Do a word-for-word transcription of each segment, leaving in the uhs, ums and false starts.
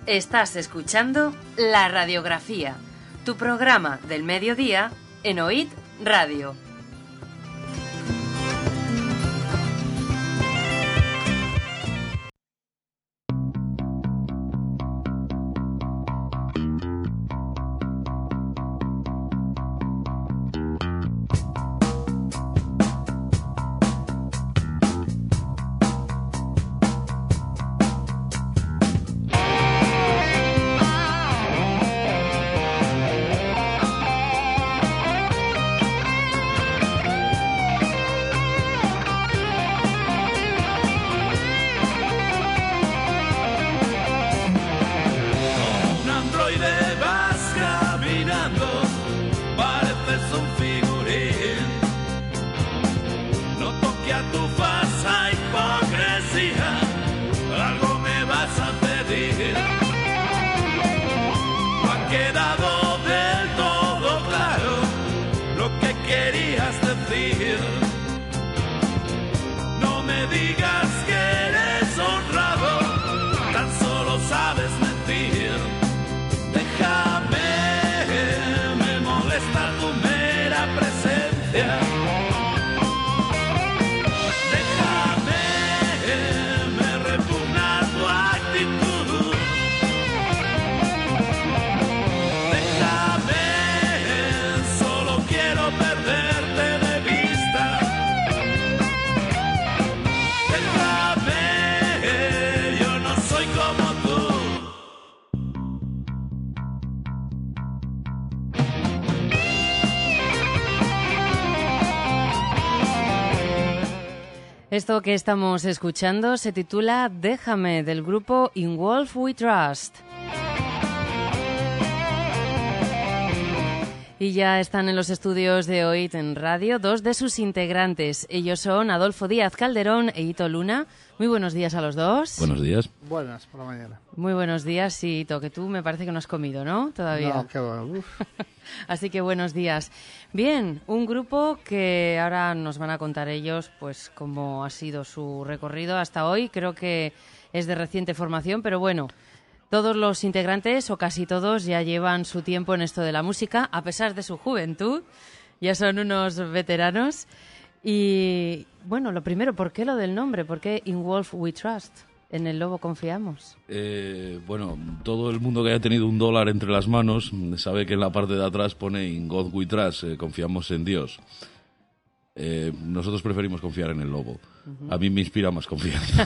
Estás escuchando La Radiografía, tu programa del mediodía en O I D Radio. Esto que estamos escuchando se titula Déjame, del grupo In Wolf We Trust. Y ya están en los estudios de O I D en Radio dos de sus integrantes. Ellos son Adolfo Díaz Calderón e Ito Luna. Muy buenos días a los dos. Buenos días. Buenas, por la mañana. Muy buenos días, sí, Ito, que tú me parece que no has comido, ¿no? Todavía. No, qué bueno. Uf. Así que buenos días. Bien, un grupo que ahora nos van a contar ellos, pues, cómo ha sido su recorrido hasta hoy. Creo que es de reciente formación, pero bueno, todos los integrantes, o casi todos, ya llevan su tiempo en esto de la música, a pesar de su juventud. Ya son unos veteranos. Y, bueno, lo primero, ¿por qué lo del nombre? ¿Por qué In Wolf We Trust? ¿En el lobo confiamos? Eh, bueno, todo el mundo que haya tenido un dólar entre las manos sabe que en la parte de atrás pone In God We Trust, eh, confiamos en Dios. Eh, nosotros preferimos confiar en el lobo. Uh-huh. A mí me inspira más confianza.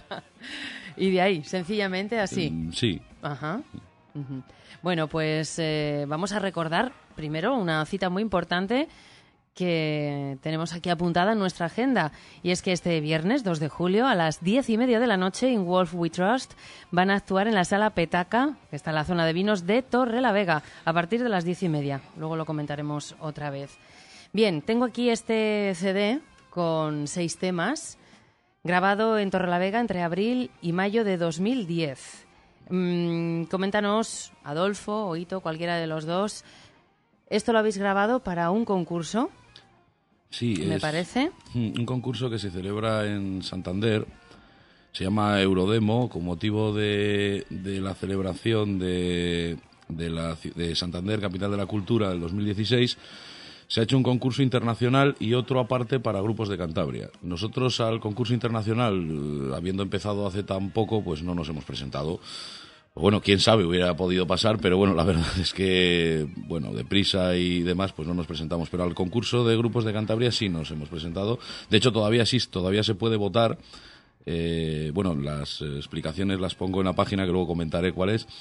Y de ahí, sencillamente así. Mm, sí. Ajá. Uh-huh. Bueno, pues eh, vamos a recordar primero una cita muy importante que tenemos aquí apuntada en nuestra agenda, y es que este viernes dos de julio a las diez y media de la noche In Wolf We Trust van a actuar en la Sala Petaca, que está en la zona de vinos de Torrelavega, a partir de las diez y media. Luego lo comentaremos otra vez. Bien, tengo aquí este C D con seis temas, grabado en Torrelavega entre abril y mayo de dos mil diez. Mm, coméntanos, Adolfo o Ito, cualquiera de los dos, ¿esto lo habéis grabado para un concurso? Sí, me es parece. Un concurso que se celebra en Santander, se llama Eurodemo, con motivo de, de la celebración de, de, la, de Santander, capital de la cultura, del dos mil dieciséis. Se ha hecho un concurso internacional y otro aparte para grupos de Cantabria. Nosotros al concurso internacional, habiendo empezado hace tan poco, pues no nos hemos presentado. Bueno, quién sabe, hubiera podido pasar, pero bueno, la verdad es que, bueno, deprisa y demás, pues no nos presentamos. Pero al concurso de grupos de Cantabria sí nos hemos presentado. De hecho, todavía sí, todavía se puede votar. Eh, bueno, las explicaciones las pongo en la página, que luego comentaré cuál es.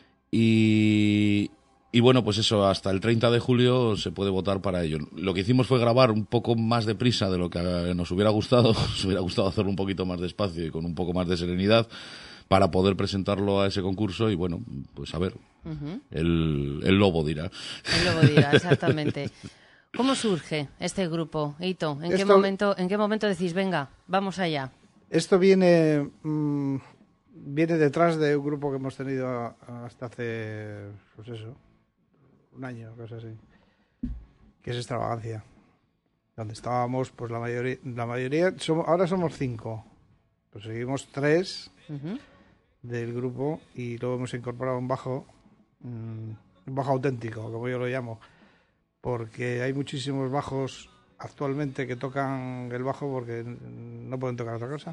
Y... Y bueno, pues eso, hasta el treinta de julio se puede votar para ello. Lo que hicimos fue grabar un poco más deprisa de lo que nos hubiera gustado. Nos hubiera gustado hacerlo un poquito más despacio y con un poco más de serenidad para poder presentarlo a ese concurso. Y bueno, pues a ver, uh-huh. el, el lobo dirá. El lobo dirá, exactamente. ¿Cómo surge este grupo, Ito? ¿En, Esto... qué momento, ¿En qué momento decís, venga, vamos allá? Esto viene... Mmm, viene detrás de un grupo que hemos tenido hasta hace... pues eso... un año, cosas así, que es Extravagancia, donde estábamos, pues la mayoría, la mayoría somos, ahora somos cinco, pues seguimos tres, uh-huh. del grupo, y luego hemos incorporado un bajo, mmm, un bajo auténtico, como yo lo llamo, porque hay muchísimos bajos actualmente que tocan el bajo porque no pueden tocar otra cosa.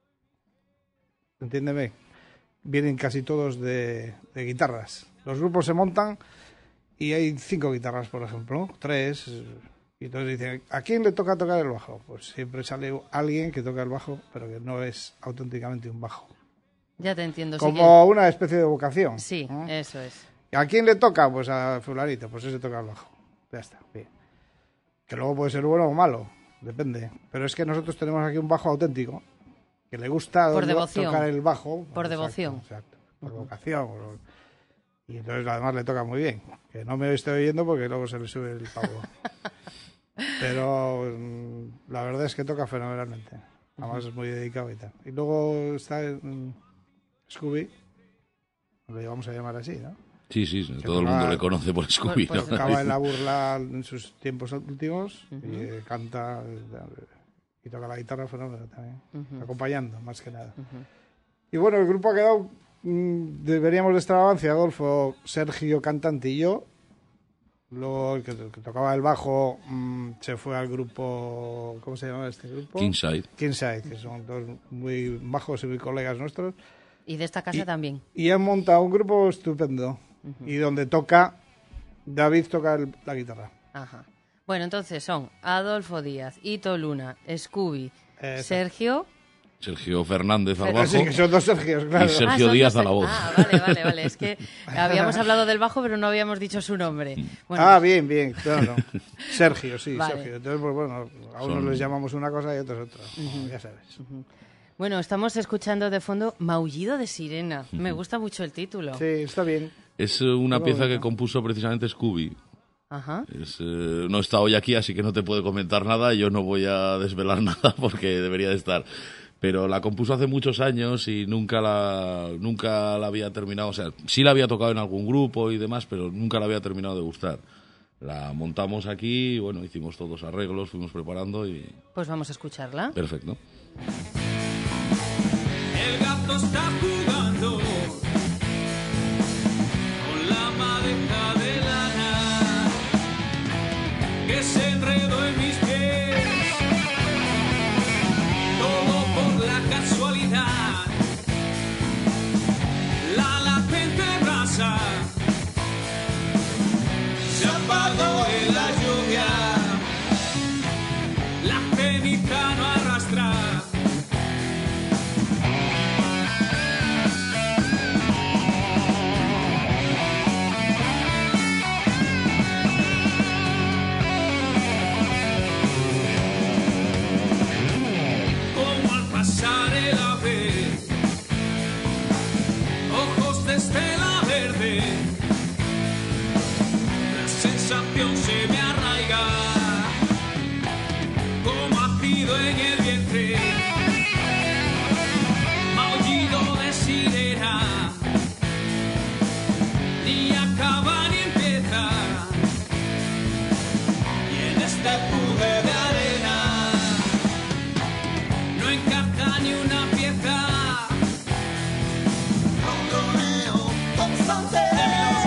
Entiéndeme, vienen casi todos de, de guitarras. Los grupos se montan y hay cinco guitarras, por ejemplo, tres, y entonces dicen, ¿a quién le toca tocar el bajo? Pues siempre sale alguien que toca el bajo, pero que no es auténticamente un bajo. Ya te entiendo. Como sí que... una especie de vocación. Sí, ¿eh? Eso es. ¿A quién le toca? Pues a fulanito, pues ese toca el bajo. Ya está, bien. Que luego puede ser bueno o malo, depende. Pero es que nosotros tenemos aquí un bajo auténtico, que le gusta por devoción. tocar el bajo. Por exacto, devoción. Exacto, por uh-huh. vocación. Y entonces además le toca muy bien. Que no me estoy oyendo porque luego se le sube el pavo. Pero mm, la verdad es que toca fenomenalmente. Además uh-huh. es muy dedicado y tal. Y luego está mm, Scooby, lo llevamos a llamar así, ¿no? Sí, sí, que todo el mundo le conoce por Scooby. Por, por, ¿no? Acaba en la burla en sus tiempos últimos uh-huh. y eh, canta y toca la guitarra fenómeno también, uh-huh. acompañando más que nada. Uh-huh. Y bueno, el grupo ha quedado, mmm, deberíamos de extravagancia, Adolfo, Sergio, cantante y yo. Luego el que, el que tocaba el bajo mmm, se fue al grupo, ¿cómo se llama este grupo? Kingside. Kingside, que son dos muy bajos y muy colegas nuestros. Y de esta casa y, también. Y han montado un grupo estupendo. Uh-huh. Y donde toca, David toca el, la guitarra. Ajá. Bueno, entonces son Adolfo Díaz, Ito Luna, Scooby, Esa. Sergio... Sergio Fernández al Fer- bajo. Sí, que son dos Sergios, claro. Y Sergio ah, Díaz dos... a la voz. Ah, vale, vale, vale. Es que habíamos hablado del bajo, pero no habíamos dicho su nombre. Bueno, ah, bien, bien, claro. Sergio, sí, vale. Sergio. Entonces, pues bueno, a unos son... les llamamos una cosa y a otros otra. Uh-huh. Ya sabes. Uh-huh. Bueno, estamos escuchando de fondo Maullido de Sirena. Uh-huh. Me gusta mucho el título. Sí, está bien. Es una Muy pieza bonito. que compuso precisamente Scooby. Ajá. Es, eh, no está hoy aquí, así que no te puedo comentar nada. Yo no voy a desvelar nada porque debería de estar. Pero la compuso hace muchos años y nunca la nunca la había terminado. O sea, sí la había tocado en algún grupo y demás, pero nunca la había terminado de gustar. La montamos aquí y bueno, hicimos todos arreglos, fuimos preparando y... Pues vamos a escucharla. Perfecto. El gato está jugando con la madeja de lana que se enredó en mis pies. Todo por la casualidad. La latente brasa se apagó en la lluvia. La ceniza no arrastra. Se me arraiga como ácido en el vientre, maullido de sirena, ni acaba ni empieza, y en este pude de arena no encaja ni una pieza, ronroneo constante de mi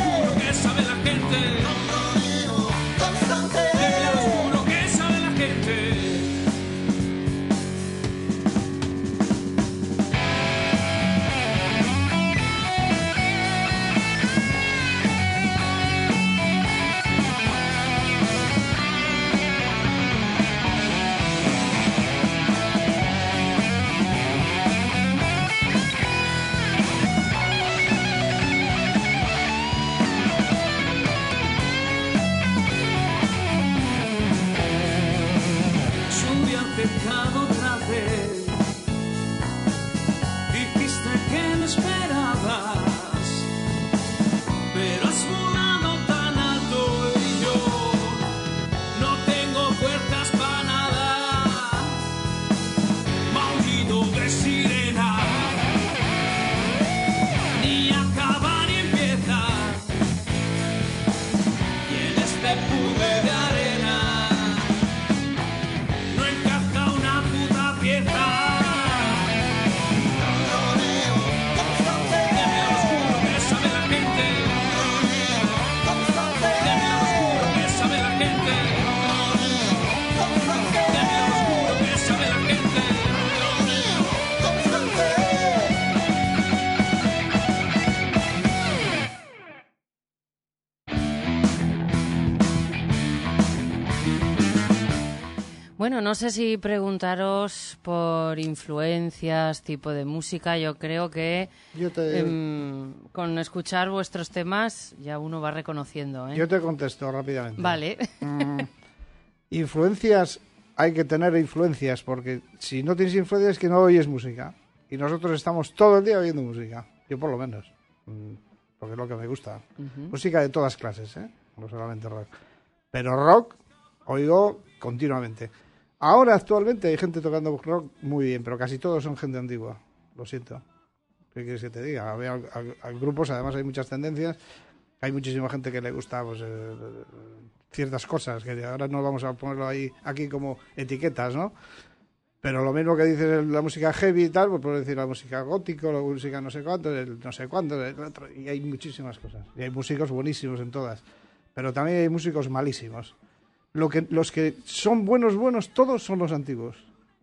Bueno, no sé si preguntaros por influencias, tipo de música. Yo creo que Yo te, em, con escuchar vuestros temas ya uno va reconociendo, ¿eh? yo te contesto rápidamente. Vale. Mm, influencias, hay que tener influencias, porque si no tienes influencias es que no oyes música. Y nosotros estamos todo el día oyendo música. Yo por lo menos. Mm, porque es lo que me gusta. Ujú. Música de todas clases, ¿eh? No solamente rock. Pero rock oigo continuamente. Ahora, actualmente, hay gente tocando rock muy bien, pero casi todos son gente antigua. Lo siento. ¿Qué quieres que te diga? Hay, hay- hay grupos, además hay muchas tendencias. Hay muchísima gente que le gusta pues, eh, ciertas cosas, que ahora no vamos a ponerlo ahí aquí como etiquetas, ¿no? Pero lo mismo que dices la música heavy y tal, pues puedo decir la música gótico, la música no sé cuánto, el no sé cuánto, el otro, y hay muchísimas cosas. Y hay músicos buenísimos en todas. Pero también hay músicos malísimos. Lo que, los que son buenos, buenos, todos son los antiguos.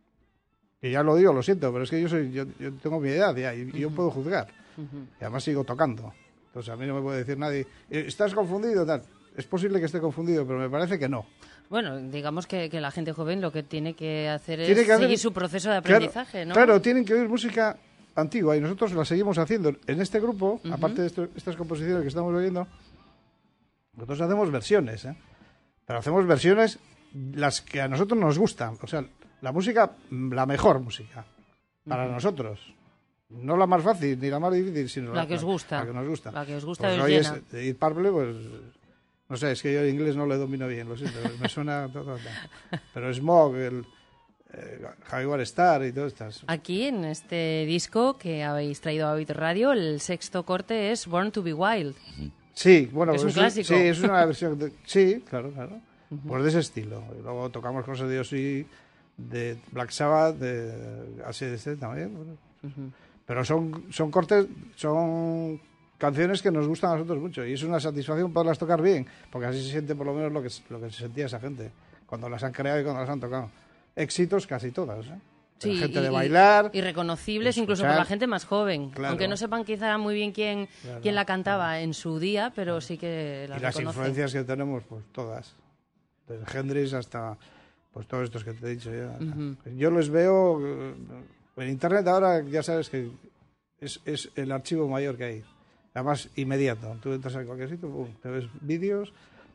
Y ya lo digo, lo siento, pero es que yo soy yo, yo tengo mi edad ya, y, y yo puedo juzgar. Y además sigo tocando. Entonces a mí no me puede decir nadie, ¿estás confundido? Tal. Es posible que esté confundido, pero me parece que no. Bueno, digamos que, que la gente joven lo que tiene que hacer Tiene es que hacer- seguir su proceso de Claro, aprendizaje, ¿no? Claro, tienen que oír música antigua y nosotros la seguimos haciendo. En este grupo, aparte de esto- estas composiciones que estamos oyendo, nosotros hacemos versiones, ¿eh? Pero hacemos versiones las que a nosotros nos gustan. O sea, la música, la mejor música para nosotros. No la más fácil ni la más difícil, sino La que os gusta. La que nos gusta. La que os gusta Pues y os oyes llena. Deep Purple, pues no sé, es que yo el inglés no le domino bien, lo siento, me suena todo. todo. Pero Smog, el eh, Jaguar Star y todas estas. Aquí, en este disco que habéis traído a Oid Radio, el sexto corte es Born to be Wild. Sí, bueno, Es un pues clásico. Sí, es una versión. De, sí, claro, claro. Pues de ese estilo. Y luego tocamos cosas de Ozzy, de Black Sabbath, de A C D C también. Bueno. Pero son, son cortes, son canciones que nos gustan a nosotros mucho. Y es una satisfacción poderlas tocar bien, porque así se siente por lo menos lo que, lo que se sentía esa gente cuando las han creado y cuando las han tocado. Éxitos casi todas, ¿eh? Sí, La gente y- de y- bailar. Y reconocibles de incluso por escuchar. la gente más joven. Claro. Aunque no sepan quizá muy bien quién, Claro, quién la cantaba en su día, pero sí que las Y las reconocen. influencias que tenemos, pues todas. Desde Hendrix hasta pues todos estos que te he dicho ya. Ujú. Yo los veo eh, en internet ahora, ya sabes que es, es el archivo mayor que hay. Además, inmediato. Tú entras a cualquier sitio, pum, te ves vídeos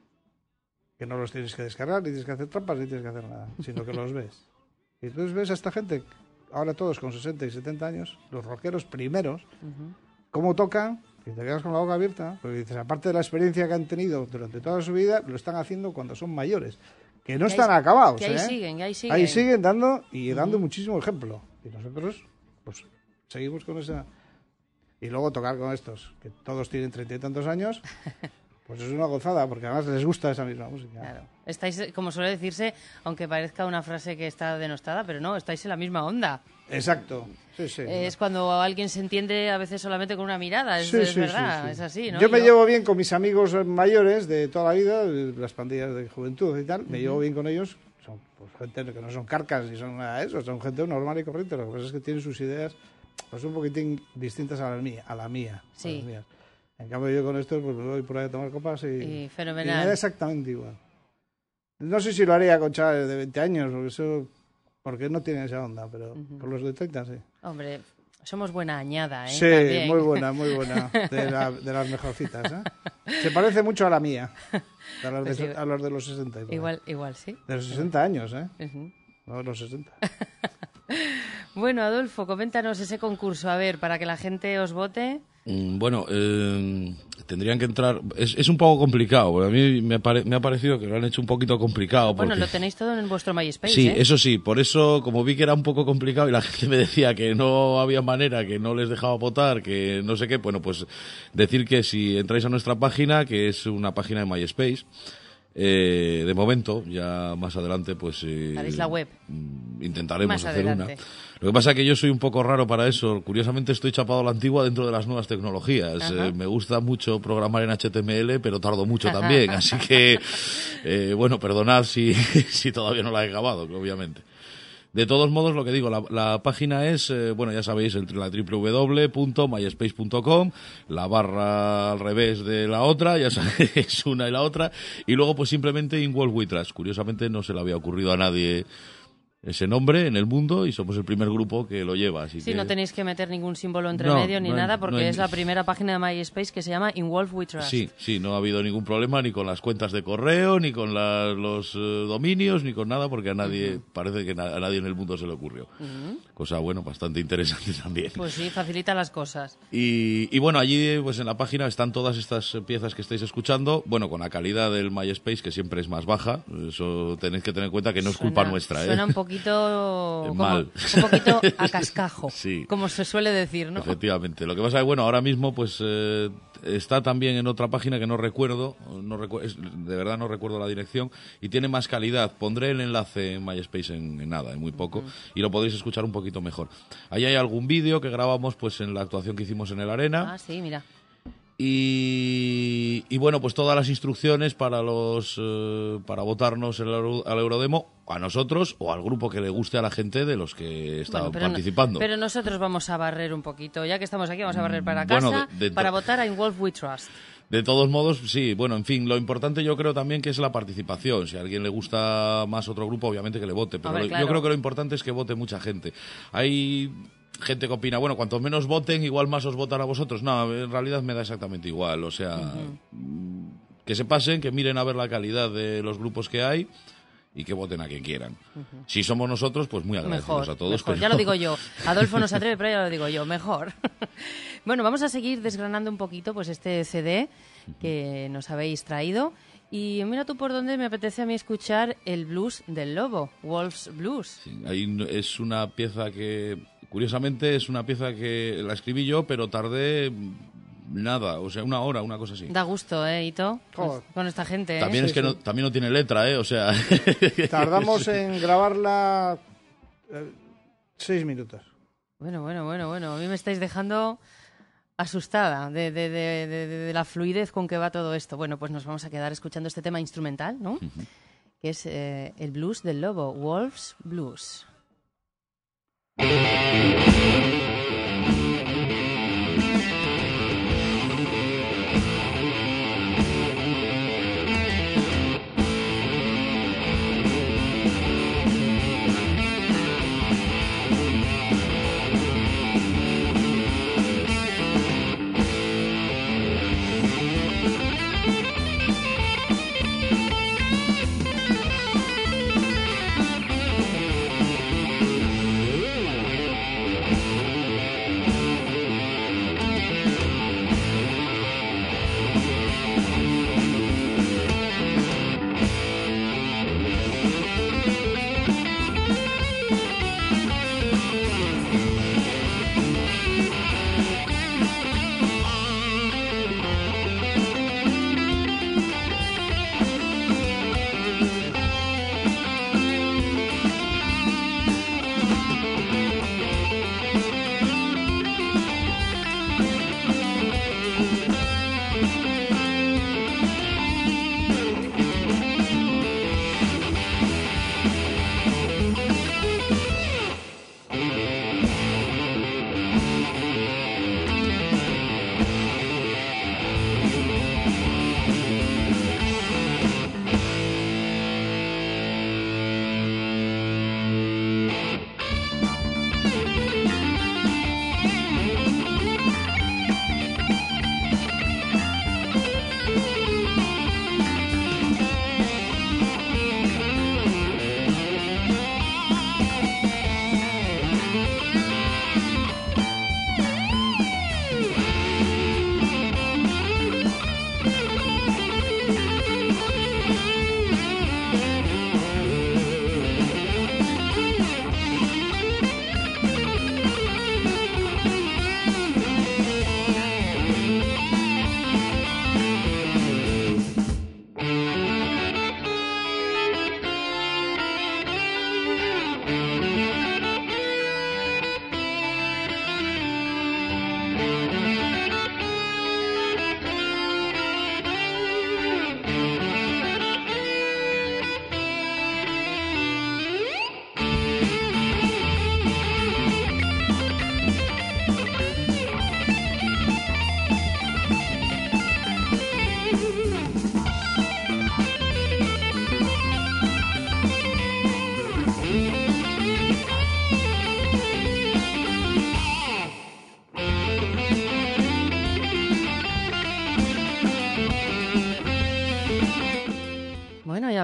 que no los tienes que descargar, ni tienes que hacer trampas, ni tienes que hacer nada, sino que los ves. Y entonces ves a esta gente, ahora todos con sesenta y setenta años, los rockeros primeros, cómo tocan, y te quedas con la boca abierta, porque dices, aparte de la experiencia que han tenido durante toda su vida, lo están haciendo cuando son mayores, que no Que están ahí- acabados. que ahí ¿eh? siguen, que ahí siguen. Ahí siguen dando y dando muchísimo ejemplo. Y nosotros, pues, seguimos con esa... Y luego tocar con estos, que todos tienen treinta y tantos años, pues es una gozada, porque además les gusta esa misma música. Claro. Estáis, como suele decirse, aunque parezca una frase que está denostada, pero no, estáis en la misma onda. Exacto. Sí, sí. Es cuando alguien se entiende a veces solamente con una mirada, es, Sí, es sí, verdad, sí, sí. es así, ¿no? Yo me llevo bien con mis amigos mayores de toda la vida, de las pandillas de juventud y tal, me llevo bien con ellos. Son pues, gente que no son carcas ni son nada de eso, son gente normal y corriente. Lo que pasa es que tienen sus ideas pues un poquitín distintas a la mía. A la mía a Sí. las mías. En cambio yo con estos pues me voy por ahí a tomar copas y, Y fenomenal. y me da exactamente igual. No sé si lo haría con chavales de veinte años, porque eso porque no tienen esa onda, pero con los de treinta sí. Hombre, somos buena añada, ¿eh? Sí, También. muy buena, muy buena. De, la- de las mejorcitas, ¿eh? Se parece mucho a la mía. A los de, Pues igual- a los de los sesenta. y por ahí. Igual, igual, sí. De los sesenta años, ¿eh? Ujú. No de los sesenta. Bueno, Adolfo, coméntanos ese concurso, a ver, para que la gente os vote. Mm, Bueno, eh, tendrían que entrar... Es, es un poco complicado, porque a mí me, pare- me ha parecido que lo han hecho un poquito complicado. Bueno, porque... lo tenéis todo en vuestro MySpace, Sí, ¿eh? eso sí, por eso, como vi que era un poco complicado y la gente me decía que no había manera, que no les dejaba votar, que no sé qué, bueno, pues decir que si entráis a nuestra página, que es una página de MySpace, eh, de momento, ya más adelante, pues... Eh, Haréis la web. mm, Intentaremos Más hacer adelante. una. Lo que pasa es que yo soy un poco raro para eso. Curiosamente estoy chapado a la antigua dentro de las nuevas tecnologías. Ajá. Eh, me gusta mucho programar en H T M L, pero tardo mucho también. Así que, eh, bueno, perdonad si, si todavía no la he acabado, obviamente. De todos modos, lo que digo, la, la página es, eh, bueno, ya sabéis, el, la doble u doble u doble u punto myspace punto com, la barra al revés de la otra, ya sabéis, es una y la otra, y luego pues simplemente In Wolf We Trust. Curiosamente no se le había ocurrido a nadie ese nombre en el mundo y somos el primer grupo que lo lleva. Así sí, que... no tenéis que meter ningún símbolo entre No, medio ni no hay- nada porque no hay- es la primera página de MySpace que se llama In Wolf We Trust. Sí, sí, no ha habido ningún problema ni con las cuentas de correo, ni con la- los eh, dominios, ni con nada, porque a nadie, parece que na- a nadie en el mundo se le ocurrió. Cosa, bueno, bastante interesante también. Pues sí, facilita las cosas. Y, y bueno, allí pues en la página están todas estas eh, piezas que estáis escuchando, bueno, con la calidad del MySpace, que siempre es más baja, eso tenéis que tener en cuenta que no es culpa Suena- nuestra, ¿eh? Suena un poquito... Eh, como- mal. un poquito a cascajo, Sí. como se suele decir, ¿no? Efectivamente. Lo que pasa es que, bueno, ahora mismo pues eh, está también en otra página que no recuerdo, no recu- es- de verdad no recuerdo la dirección, y tiene más calidad. Pondré el enlace en MySpace en, en nada, en muy poco, y lo podréis escuchar un poquito mejor. Ahí hay algún vídeo que grabamos pues en la actuación que hicimos en el Arena. Ah, sí, mira. Y, y bueno, pues todas las instrucciones para los eh, para votarnos el Euro- al Eurodemo, a nosotros o al grupo que le guste a la gente de los que están Bueno, pero no- participando. pero nosotros vamos a barrer un poquito. Ya que estamos aquí, vamos a barrer para casa Bueno, de- de to- para votar a In Wolf We Trust. De todos modos, sí, bueno, en fin, lo importante yo creo también que es la participación. Si a alguien le gusta más otro grupo, obviamente que le vote, pero Hombre, lo- claro. yo creo que lo importante es que vote mucha gente. Hay gente que opina, bueno, cuanto menos voten, igual más os votan a vosotros. No, en realidad me da exactamente igual, o sea, mm, que se pasen, que miren a ver la calidad de los grupos que hay y que voten a quien quieran. Si somos nosotros, pues muy agradecidos Mejor, a todos. mejor. pero- Ya lo digo yo. Adolfo no se atreve, pero ya lo digo yo. Mejor. Bueno, vamos a seguir desgranando un poquito pues este C D que nos habéis traído. Y mira tú por dónde me apetece a mí escuchar el blues del lobo, Wolf's Blues. Sí, ahí no- es una pieza que, curiosamente, es una pieza que la escribí yo, pero tardé mm, nada, o sea, una hora, una cosa así. Da gusto, ¿eh, Hito? Joder. Con esta gente, ¿eh? También Sí, es que sí. no, también no tiene letra, ¿eh? O sea... Tardamos en grabarla eh, seis minutos. Bueno, bueno, bueno, bueno. A mí me estáis dejando asustada de, de, de, de- de la fluidez con que va todo esto. Bueno, pues nos vamos a quedar escuchando este tema instrumental, ¿no? Que es eh, el blues del lobo, Wolf's Blues. Thank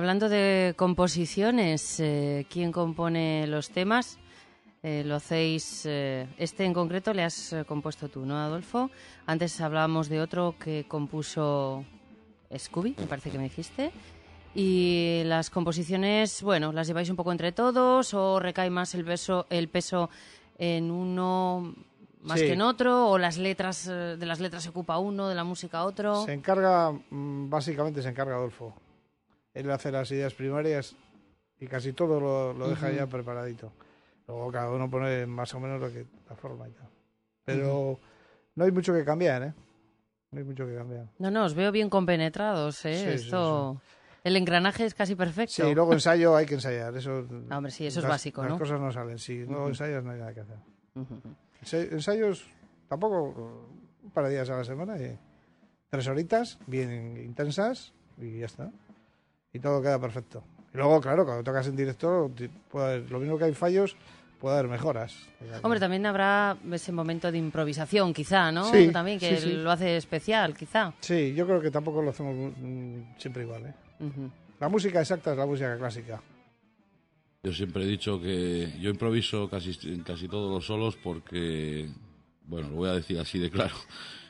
hablando de composiciones, eh, ¿quién compone los temas? Eh, lo hacéis, eh, este en concreto le has eh, compuesto tú, ¿no, Adolfo? Antes hablábamos de otro que compuso Scooby, me parece que me dijiste. Y las composiciones, bueno, ¿las lleváis un poco entre todos o recae más el peso, el peso en uno más Sí. que en otro? ¿O las letras, eh, de las letras se ocupa uno, de la música otro? Se encarga, mm, básicamente se encarga Adolfo. Él hace las ideas primarias y casi todo lo, lo deja Ujú. ya preparadito. Luego cada uno pone más o menos lo que, la forma y tal. Pero no hay mucho que cambiar, ¿eh? No hay mucho que cambiar. No, no, os veo bien compenetrados, ¿eh? Sí, sí, Esto... El engranaje es casi perfecto. Sí, luego ensayo hay que ensayar. Eso, Ah, hombre, sí, eso es las- básico, las ¿no? cosas no salen. Si no Ujú. ensayas no hay nada que hacer. Ujú. Ensa- Ensayos tampoco un par de días a la semana y tres horitas bien intensas y ya está. Y todo queda perfecto. Y luego, claro, cuando tocas en directo, ti- puede haber- lo mismo que hay fallos, puede haber mejoras. Hombre, también habrá ese momento de improvisación, quizá, ¿no? Sí, También que sí, sí. lo hace especial, quizá. Sí, yo creo que tampoco lo hacemos mm, siempre igual, ¿eh? Ujú. La música exacta es la música clásica. Yo siempre he dicho que yo improviso casi, en casi todos los solos porque, bueno, lo voy a decir así de claro,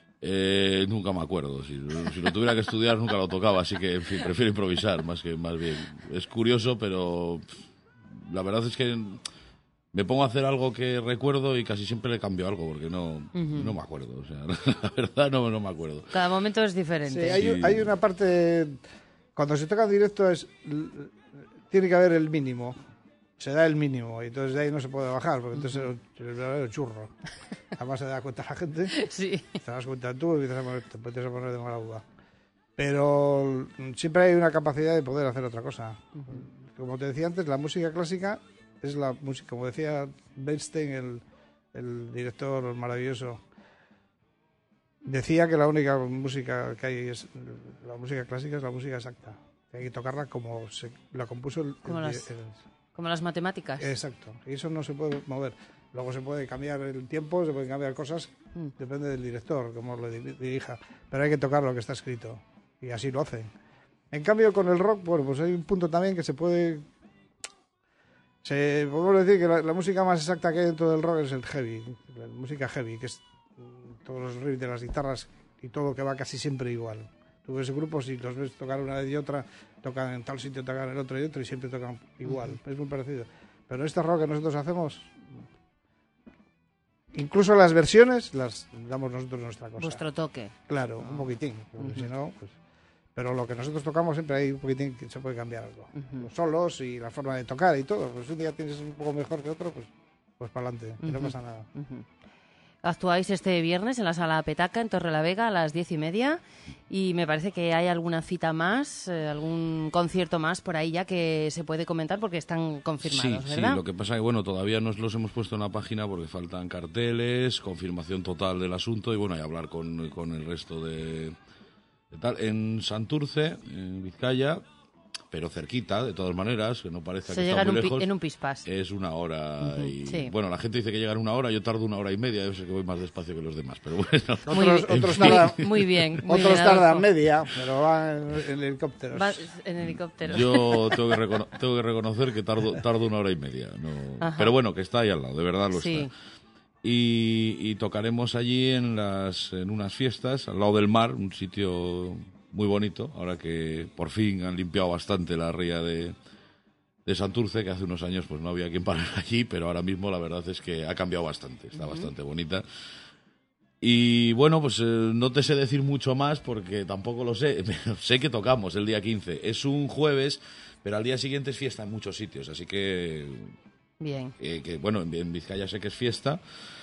eh, nunca me acuerdo. Si, si lo tuviera que estudiar nunca lo tocaba, así que, en fin, prefiero improvisar más que más bien. Es curioso, pero pff, la verdad es que me pongo a hacer algo que recuerdo y casi siempre le cambio algo porque no, no me acuerdo. O sea, la verdad no, no me acuerdo. Cada momento es Sí, diferente. hay, Sí. hay una parte. Cuando se toca en directo, es tiene que haber el mínimo. Se da el mínimo y entonces de ahí no se puede bajar porque entonces es el verdadero churro. Además se da cuenta la gente, Sí. te das cuenta tú y empiezas a poner, te empiezas a poner de mala uva. Pero mm, siempre hay una capacidad de poder hacer otra cosa. Como te decía antes, la música clásica es la música, como decía Bernstein, el, el director maravilloso, decía que la única música que hay es la música clásica es la música exacta. Que hay que tocarla como se la compuso el, Como el- las- el- Como las matemáticas. exacto. Y eso no se puede mover. Luego se puede cambiar el tiempo, se pueden cambiar cosas, Mm. depende del director, cómo lo di- dirija. Pero hay que tocar lo que está escrito. Y así lo hacen. En cambio, con el rock, bueno, pues hay un punto también que se puede. Se, podemos decir que la, la música más exacta que hay dentro del rock es el heavy, la música heavy, que es mm, todos los riffs de las guitarras y todo que va casi siempre igual. Tú ves grupos y los ves tocar una vez y otra, tocan en tal sitio, tocan en otro y otro y siempre tocan igual. Es muy parecido. Pero este rock que nosotros hacemos, incluso las versiones las damos nosotros nuestra cosa. Vuestro toque. Claro, un poquitín, porque Ujú. si no, pues... Pero lo que nosotros tocamos siempre hay un poquitín que se puede cambiar algo. Los solos y la forma de tocar y todo. Pues un día tienes un poco mejor que otro, pues, pues para adelante. Y no Ujú. pasa nada. Ujú. Actuáis este viernes en la Sala Petaca, en Torrelavega, a las diez y media. Y me parece que hay alguna cita más, eh, algún concierto más por ahí ya que se puede comentar porque están confirmados, sí, ¿verdad? Sí, lo que pasa es que, bueno, todavía no los hemos puesto en la página porque faltan carteles, confirmación total del asunto y, bueno, y hablar con, con el resto de, de tal. En Santurce, en Vizcaya, pero cerquita, de todas maneras, que no parece Se que llega está en muy un, pi- lejos. en un pispás. Es una hora Ujú, y... sí. Bueno, la gente dice que llega en una hora, yo tardo una hora y media, yo sé que voy más despacio que los demás, pero bueno. Muy Otros, bien. otros Muy- tardan, muy bien. Muy otros bien, tardan Adolfo. media, pero van en, en helicópteros. Va en helicóptero. Yo tengo que, recono- tengo que reconocer que tardo, tardo una hora y media. No... Ajá. Pero bueno, que está ahí al lado, de verdad lo Sí. está. Y, y tocaremos allí en, las, en unas fiestas, al lado del mar, un sitio muy bonito, ahora que por fin han limpiado bastante la ría de, de Santurce, que hace unos años pues no había quien parar allí, pero ahora mismo la verdad es que ha cambiado bastante, está bastante bonita. Y bueno, pues eh, no te sé decir mucho más porque tampoco lo sé, pero sé que tocamos el día quince. Es un jueves, pero al día siguiente es fiesta en muchos sitios, así que, Bien. eh, que bueno, en, en Vizcaya sé que es fiesta.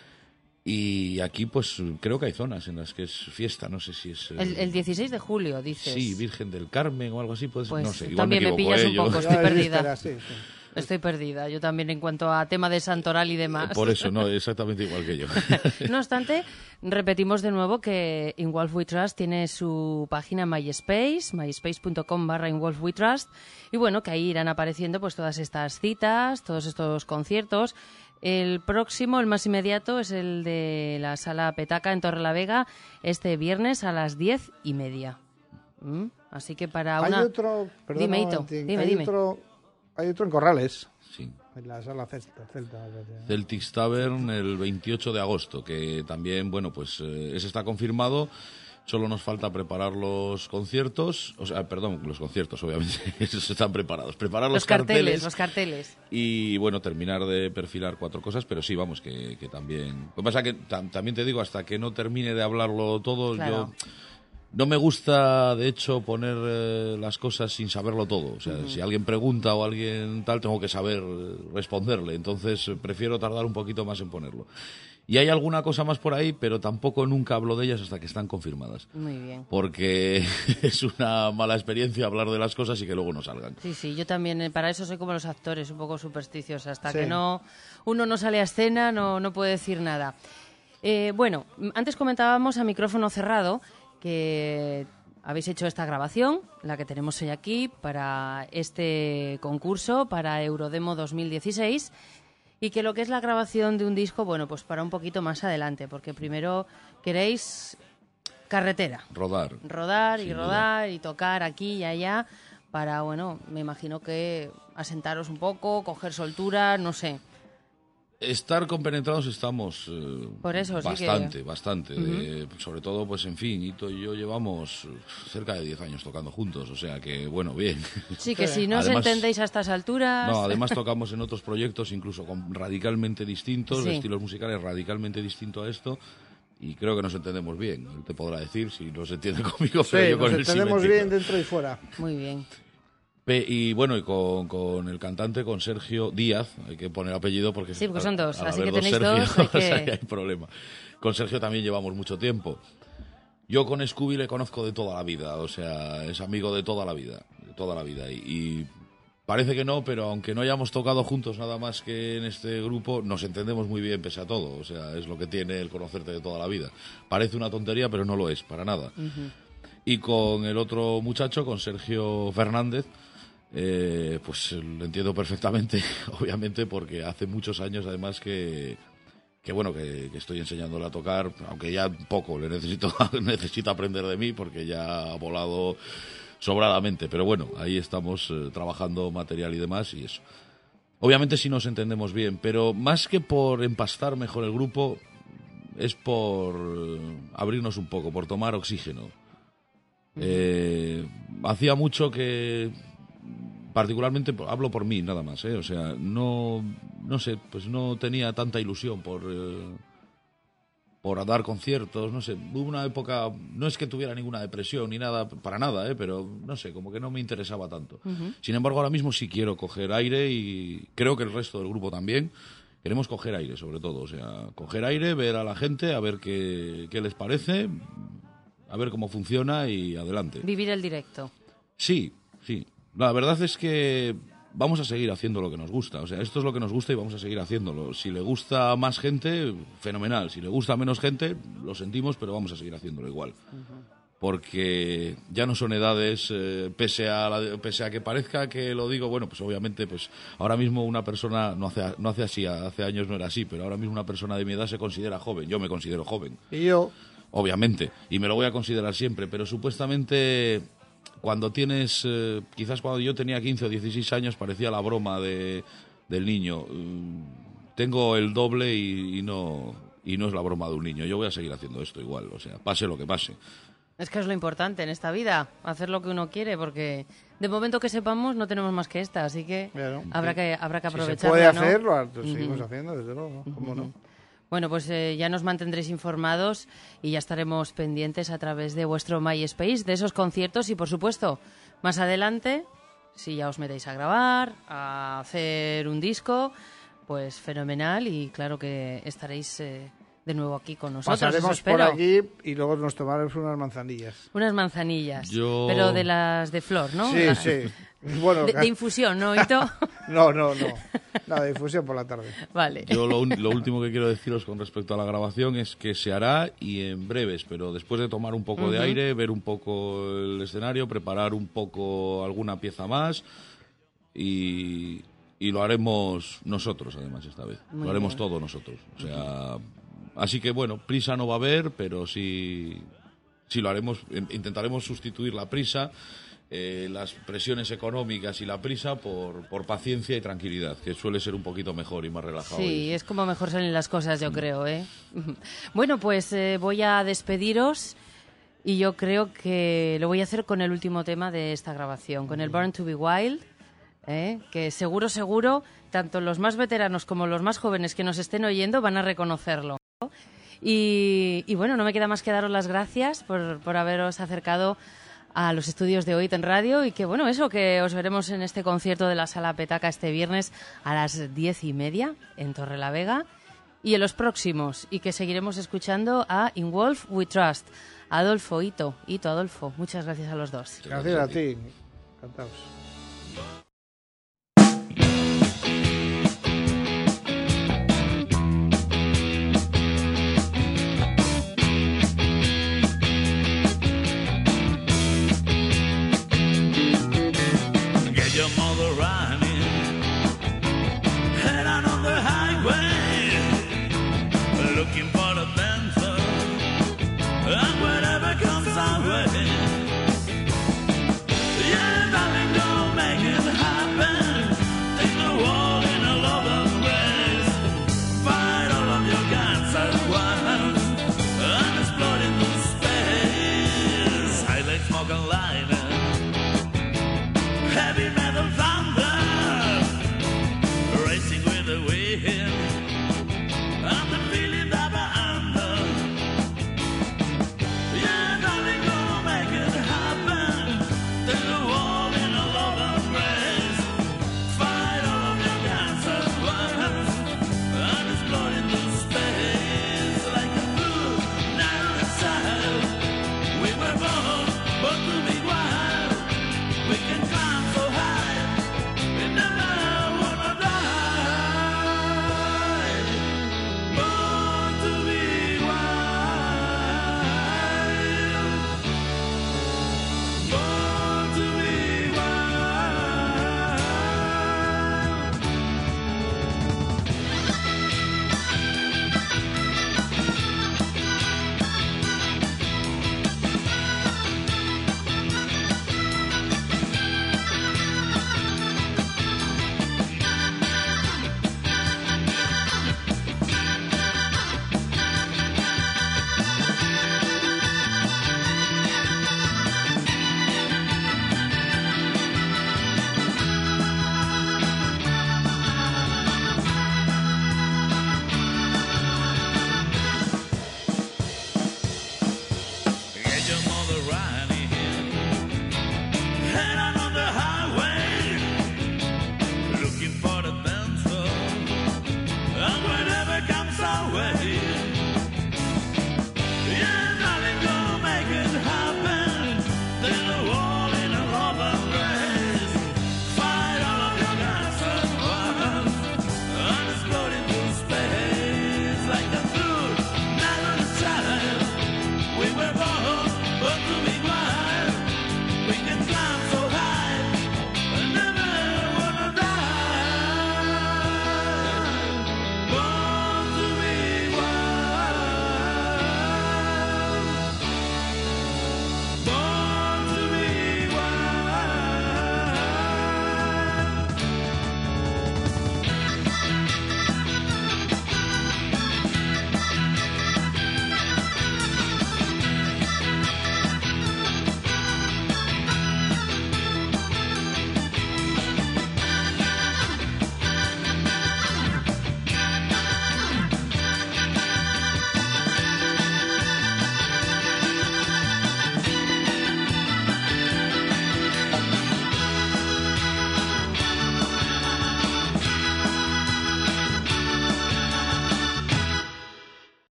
Y aquí pues creo que hay zonas en las que es fiesta, no sé si es... eh, El, el dieciséis de julio, dices. Sí, Virgen del Carmen o algo así, pues, Pues no sé, igual también me me equivoco, pillas ¿eh? un Yo- poco. Estoy Ya, perdida. espera, sí, sí. Estoy perdida. Yo también en cuanto a tema de Santoral y demás. Por eso, no, exactamente igual que yo. No obstante, repetimos de nuevo que In Wolf We Trust tiene su página MySpace, myspace.com barra In Wolf We Trust, y bueno, que ahí irán apareciendo pues todas estas citas, todos estos conciertos. El próximo, el más inmediato, es el de la Sala Petaca en Torrelavega, este viernes a las diez y media. ¿Mm? Así que para Hay una... otro, perdón, Dime, un Hito, momentín, dime, hay dime. Otro, hay otro en Corrales, Sí. en la sala Celta. Celta, Celtics Tavern el veintiocho de agosto, que también, bueno, pues eh, ese está confirmado. Solo nos falta preparar los conciertos, o sea, perdón, los conciertos, obviamente, esos están preparados. Preparar los, Los carteles, los carteles. Y, bueno, terminar de perfilar cuatro cosas, pero sí, vamos, que, que también... Lo que pasa que tam- también te digo, hasta que no termine de hablarlo todo, Claro. yo... No me gusta, de hecho, poner eh, las cosas sin saberlo todo. O sea, uh-huh. si alguien pregunta o alguien tal, tengo que saber eh, responderle. Entonces, eh, prefiero tardar un poquito más en ponerlo. Y hay alguna cosa más por ahí, pero tampoco nunca hablo de ellas hasta que están confirmadas. Muy bien. Porque es una mala experiencia hablar de las cosas y que luego no salgan. Sí, sí, yo también, eh, para eso soy como los actores, un poco supersticiosa. Hasta Sí. que no uno no sale a escena, no, no puede decir nada. Eh, bueno, antes comentábamos a micrófono cerrado que habéis hecho esta grabación, la que tenemos hoy aquí, para este concurso, para Eurodemo dos mil dieciséis, y que lo que es la grabación de un disco, bueno, pues para un poquito más adelante, porque primero queréis carretera. Rodar. Rodar y Sin rodar duda. Y tocar aquí y allá para, bueno, me imagino que asentaros un poco, coger soltura, no sé. Estar compenetrados estamos eh, Por eso, sí bastante, que... bastante. Uh-huh. de, sobre todo, pues en fin, Hito y yo llevamos cerca de diez años tocando juntos, o sea que, bueno, bien. Sí, que si no además, os entendéis a estas alturas... No, además tocamos en otros proyectos incluso con radicalmente distintos, sí. de estilos musicales radicalmente distintos a esto. Y creo que nos entendemos bien. Él te podrá decir si no se entiende conmigo, Sí, pero yo con nos él sí entendemos me bien entiendo. dentro y fuera. Muy bien. Pe- y bueno, y con, con el cantante, con Sergio Díaz, hay que poner apellido porque... Sí, porque son dos, al así haber que tenéis Sergios, dos, hay que- o sea, que hay problema. Con Sergio también llevamos mucho tiempo. Yo con Scooby le conozco de toda la vida, o sea, es amigo de toda la vida, de toda la vida. Y, y parece que no, pero aunque no hayamos tocado juntos nada más que en este grupo, nos entendemos muy bien pese a todo. O sea, es lo que tiene el conocerte de toda la vida. Parece una tontería, pero no lo es, para nada. Uh-huh. Y con el otro muchacho, con Sergio Fernández, eh, pues lo entiendo perfectamente, obviamente, porque hace muchos años además que, que bueno, que, que estoy enseñándole a tocar, aunque ya poco, le necesito, necesita aprender de mí porque ya ha volado sobradamente, pero bueno, ahí estamos eh, trabajando material y demás y eso. Obviamente sí nos entendemos bien, pero más que por empastar mejor el grupo, es por eh, abrirnos un poco, por tomar oxígeno. Eh, hacía mucho que, particularmente, hablo por mí nada más, ¿eh? O sea, no, no sé, pues no tenía tanta ilusión por, eh, por dar conciertos, no sé, hubo una época, no es que tuviera ninguna depresión ni nada, para nada, ¿eh? Pero no sé, como que no me interesaba tanto. Uh-huh. Sin embargo, ahora mismo sí quiero coger aire y creo que el resto del grupo también. Queremos coger aire, sobre todo, o sea, coger aire, ver a la gente, a ver qué, qué les parece, a ver cómo funciona y adelante. Vivir el directo. Sí, sí. La verdad es que vamos a seguir haciendo lo que nos gusta. O sea, esto es lo que nos gusta y vamos a seguir haciéndolo. Si le gusta más gente, fenomenal. Si le gusta menos gente, lo sentimos, pero vamos a seguir haciéndolo igual. Uh-huh. Porque ya no son edades, eh, pese a la, pese a que parezca que lo digo, bueno, pues obviamente, pues ahora mismo una persona, no hace, no hace así, hace años no era así, pero ahora mismo una persona de mi edad se considera joven. Yo me considero joven. Y yo... Obviamente, y me lo voy a considerar siempre, pero supuestamente cuando tienes, eh, quizás cuando yo tenía quince o dieciséis años parecía la broma de, del niño. Uh, tengo el doble y, y, no, y no es la broma de un niño. Yo voy a seguir haciendo esto igual, o sea, pase lo que pase. Es que es lo importante en esta vida, hacer lo que uno quiere, porque de momento que sepamos no tenemos más que esta, así que Claro. habrá que habrá que Si se aprovecharlo, puede ¿no? hacer, lo, lo Uh-huh. seguimos haciendo, desde luego, ¿cómo no? Bueno, pues eh, ya nos mantendréis informados y ya estaremos pendientes a través de vuestro MySpace, de esos conciertos y, por supuesto, más adelante, si ya os metéis a grabar, a hacer un disco, pues fenomenal y claro que estaréis eh, de nuevo aquí con nosotros. Pasaremos eso espero. por aquí y luego nos tomaremos unas manzanillas. Unas manzanillas, Yo- pero de las de flor, ¿no? Sí, La- sí. Bueno, De, de infusión, ¿no, Hito? no, no, no. Nada, de difusión por la tarde. Vale. Yo lo, un- lo último que quiero deciros con respecto a la grabación es que se hará y en breves, pero después de tomar un poco de Ujú. aire, ver un poco el escenario, preparar un poco alguna pieza más y, y lo haremos nosotros además esta vez. Muy lo haremos bien. todos nosotros. O sea, así que bueno, prisa no va a haber, pero sí sí lo haremos, intentaremos sustituir la prisa, eh, las presiones económicas y la prisa por, por paciencia y tranquilidad, que suele ser un poquito mejor y más relajado. Sí, es como mejor salen las cosas, yo creo, ¿eh? Bueno, pues eh, voy a despediros y yo creo que lo voy a hacer con el último tema de esta grabación, con el Born to be Wild, ¿eh? Que seguro, seguro, tanto los más veteranos como los más jóvenes que nos estén oyendo van a reconocerlo. Y, y bueno, no me queda más que daros las gracias por, por haberos acercado a los estudios de O I T en Radio y que bueno, eso, que os veremos en este concierto de la Sala Petaca este viernes a las diez y media en Torrelavega y en los próximos, y que seguiremos escuchando a In Wolf We Trust. Adolfo, Ito, Ito, Adolfo, muchas gracias a los dos. Gracias a ti, encantados. Your mother running, head out on the highway, looking for the panther, and whatever comes our way.